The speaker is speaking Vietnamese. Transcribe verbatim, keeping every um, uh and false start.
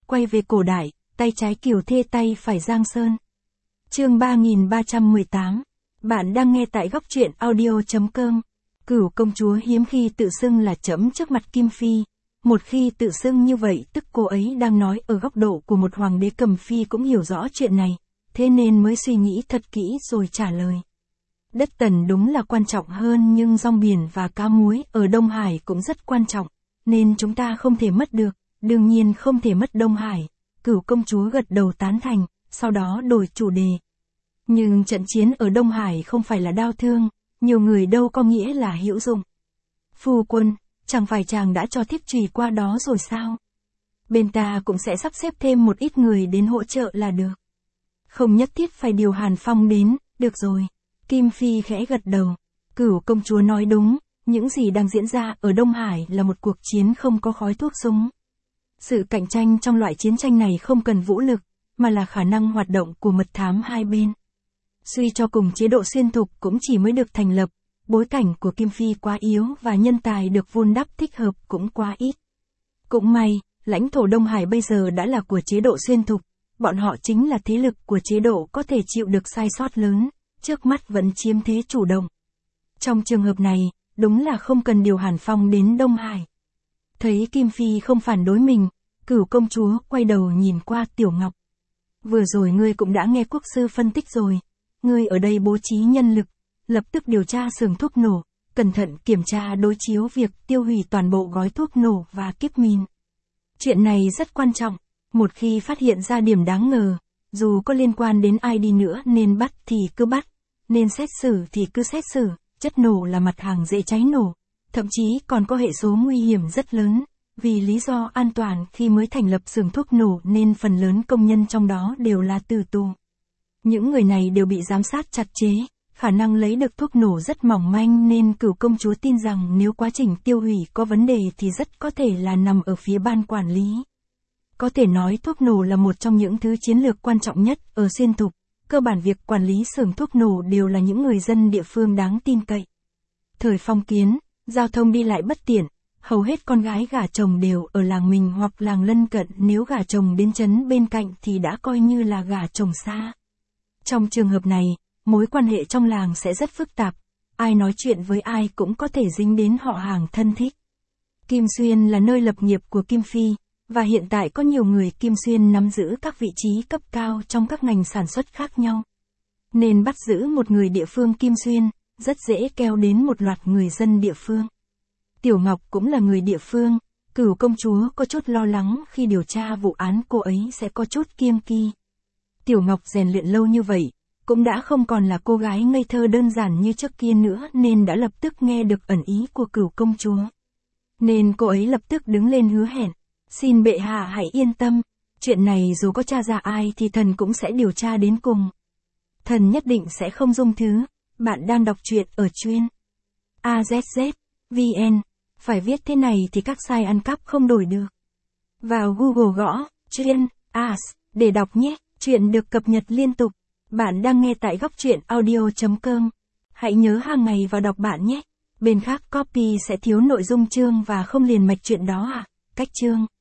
quay về cổ đại, tay trái Kiều Thê tay phải Giang Sơn. Chương ba nghìn ba trăm mười tám. Bạn đang nghe tại góc truyện audio chấm com. Cửu công chúa hiếm khi tự xưng là trẫm trước mặt Kim Phi. Một khi tự xưng như vậy tức cô ấy đang nói ở góc độ của một hoàng đế. Cầm Phi cũng hiểu rõ chuyện này, thế nên mới suy nghĩ thật kỹ rồi trả lời. Đất Tần đúng là quan trọng hơn, nhưng rong biển và cá muối ở Đông Hải cũng rất quan trọng, nên chúng ta không thể mất được, đương nhiên không thể mất Đông Hải. Cửu công chúa gật đầu tán thành, sau đó đổi chủ đề. Nhưng trận chiến ở Đông Hải không phải là đau thương, nhiều người đâu có nghĩa là hữu dụng. Phu quân, chẳng phải chàng đã cho thiếp chùy qua đó rồi sao? Bên ta cũng sẽ sắp xếp thêm một ít người đến hỗ trợ là được. Không nhất thiết phải điều Hàn Phong đến, được rồi. Kim Phi khẽ gật đầu. Cửu công chúa nói đúng, những gì đang diễn ra ở Đông Hải là một cuộc chiến không có khói thuốc súng. Sự cạnh tranh trong loại chiến tranh này không cần vũ lực, mà là khả năng hoạt động của mật thám hai bên. Suy cho cùng chế độ xuyên thục cũng chỉ mới được thành lập, bối cảnh của Kim Phi quá yếu và nhân tài được vun đắp thích hợp cũng quá ít. Cũng may, lãnh thổ Đông Hải bây giờ đã là của chế độ xuyên thục, bọn họ chính là thế lực của chế độ có thể chịu được sai sót lớn, trước mắt vẫn chiếm thế chủ động. Trong trường hợp này, đúng là không cần điều Hàn Phong đến Đông Hải. Thấy Kim Phi không phản đối mình, Cửu công chúa quay đầu nhìn qua Tiểu Ngọc. Vừa rồi ngươi cũng đã nghe quốc sư phân tích rồi, ngươi ở đây bố trí nhân lực, lập tức điều tra xưởng thuốc nổ, cẩn thận kiểm tra đối chiếu việc tiêu hủy toàn bộ gói thuốc nổ và kíp mìn. Chuyện này rất quan trọng, một khi phát hiện ra điểm đáng ngờ, dù có liên quan đến ai đi nữa nên bắt thì cứ bắt, nên xét xử thì cứ xét xử, chất nổ là mặt hàng dễ cháy nổ, thậm chí còn có hệ số nguy hiểm rất lớn. Vì lý do an toàn khi mới thành lập xưởng thuốc nổ nên phần lớn công nhân trong đó đều là tử tù. Những người này đều bị giám sát chặt chẽ, khả năng lấy được thuốc nổ rất mỏng manh, nên Cửu công chúa tin rằng nếu quá trình tiêu hủy có vấn đề thì rất có thể là nằm ở phía ban quản lý. Có thể nói thuốc nổ là một trong những thứ chiến lược quan trọng nhất ở xuyên thục, cơ bản việc quản lý xưởng thuốc nổ đều là những người dân địa phương đáng tin cậy. Thời phong kiến, giao thông đi lại bất tiện, hầu hết con gái gả chồng đều ở làng mình hoặc làng lân cận, nếu gả chồng đến trấn bên cạnh thì đã coi như là gả chồng xa. Trong trường hợp này, mối quan hệ trong làng sẽ rất phức tạp, ai nói chuyện với ai cũng có thể dính đến họ hàng thân thích. Kim Xuyên là nơi lập nghiệp của Kim Phi, và hiện tại có nhiều người Kim Xuyên nắm giữ các vị trí cấp cao trong các ngành sản xuất khác nhau. Nên bắt giữ một người địa phương Kim Xuyên, rất dễ kéo đến một loạt người dân địa phương. Tiểu Ngọc cũng là người địa phương, Cửu công chúa có chút lo lắng khi điều tra vụ án cô ấy sẽ có chút kiêng kỳ. Tiểu Ngọc rèn luyện lâu như vậy, cũng đã không còn là cô gái ngây thơ đơn giản như trước kia nữa, nên đã lập tức nghe được ẩn ý của Cửu công chúa. Nên cô ấy lập tức đứng lên hứa hẹn, xin bệ hạ hãy yên tâm, chuyện này dù có tra ra ai thì thần cũng sẽ điều tra đến cùng. Thần nhất định sẽ không dung thứ. Bạn đang đọc truyện ở chuyên a zét zét vê en, phải viết thế này thì các site ăn cắp không đổi được. Vào Google gõ chuyên as để đọc nhé, chuyện được cập nhật liên tục. Bạn đang nghe tại góc truyện audio chấm com. Hãy nhớ hàng ngày vào đọc bạn nhé. Bên khác copy sẽ thiếu nội dung chương và không liền mạch chuyện đó à. Cách chương